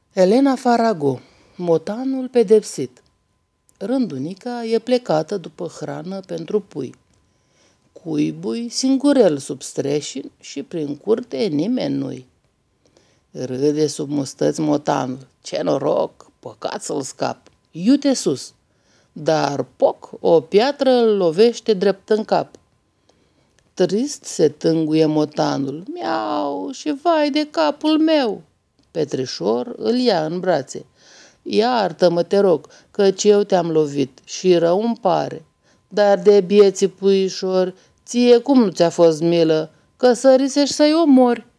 Elena Farago, motanul pedepsit. Rândunica e plecată după hrană pentru pui. Cuibui singurel sub streșin și prin curte nimeni nu-i. Râde sub mustăți motanul. Ce noroc, păcat să-l scap. Iute sus. Dar poc, o piatră îl lovește drept în cap. Trist se tânguie motanul. Miau și vai de capul meu. Petrișor îl ia în brațe. Iartă-mă, te rog, căci eu te-am lovit și rău îmi pare. Dar de bieții puișori, ție cum nu ți-a fost milă, că sărisești să-i omori?